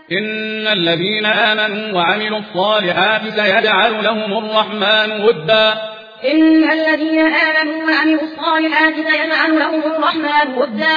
إن الذين آمنوا وعملوا الصالحات سيجعل لهم الرحمن ودا. إن الذين آمنوا وعملوا الصالحات سيجعل لهم الرحمن ودا.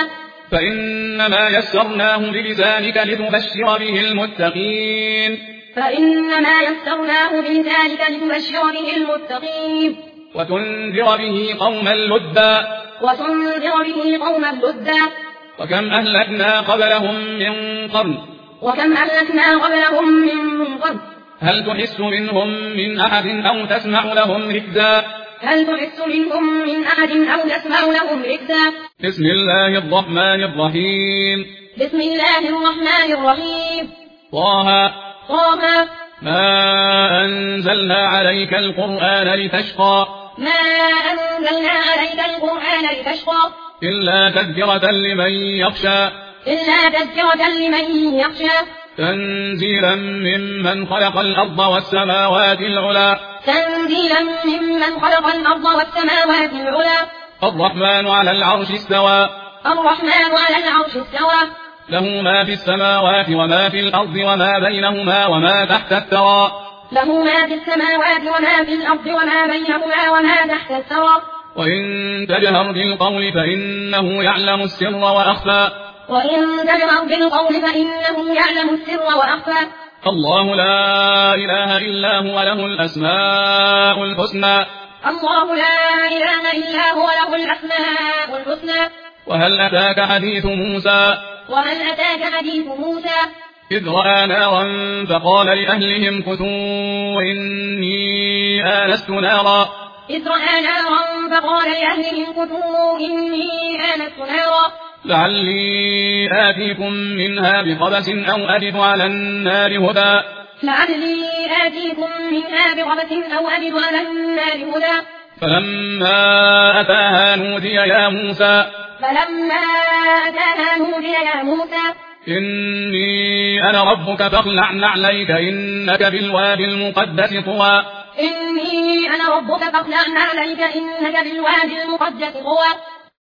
فإنما يسرناه بلسانك لتبشر به المتقين. فإنما يسرناه بلسانك لتبشر به المتقين. وتنذر به قوما لدا. وتنذر به قوما لدا. وكم أهلكنا قبلهم من قرن. وكم أهلكنا قبلهم من قرن. هل تحس منهم من أحد أو تسمع لهم ركزا. هل تحس منهم من أحد أو تسمع لهم ركزا. بسم الله الرحمن الرحيم. بسم الله الرحمن الرحيم. طه. طه. ما أنزلنا عليك القرآن لتشقى. ما أنزلنا عليك القرآن لتشقى. إلا تذكرة لمن يخشى. إلا تذكرة لمن يخشى. تنزيلا ممن خلق الأرض والسماوات العلى. تنزيلا ممن خلق الأرض والسماوات العلى. الرحمن على العرش استوى. الرحمن على العرش استوى. له ما في السماوات وما في الأرض وما بينهما وما تحت الثرى. له ما في السماوات وما في الأرض وما بينهما وما تحت الثرى. وإن تجهر بالقول فإنه يعلم السر وأخفى. وإن تجهر بالقول فإنه يعلم السر وأخفى. الله لا إله إلا هو له الأسماء الحسنى. الله لا إله إلا هو له الأسماء الحسنى. وهل أتاك حديث موسى. وهل أتاك حديث موسى. إذ رأى نارا فقال لأهلهم كثوا إني آنست نارا. إذ رأى نارا فقال لأهلهم كثوا إني آنست نارا. لعلي آتيكم منها بقبس أو أجد على النار هدى. لعلي آتيكم منها بقبس أو أجد على النار هدى. فلما أتاها نودي يا موسى. فلما أتاها نودي يا موسى. إني أنا ربك فاخلع نعليك إنك بالوادي المقدس طوى. إني أنا ربك فاخلع نعليك إنك بالوادي المقدس طوى.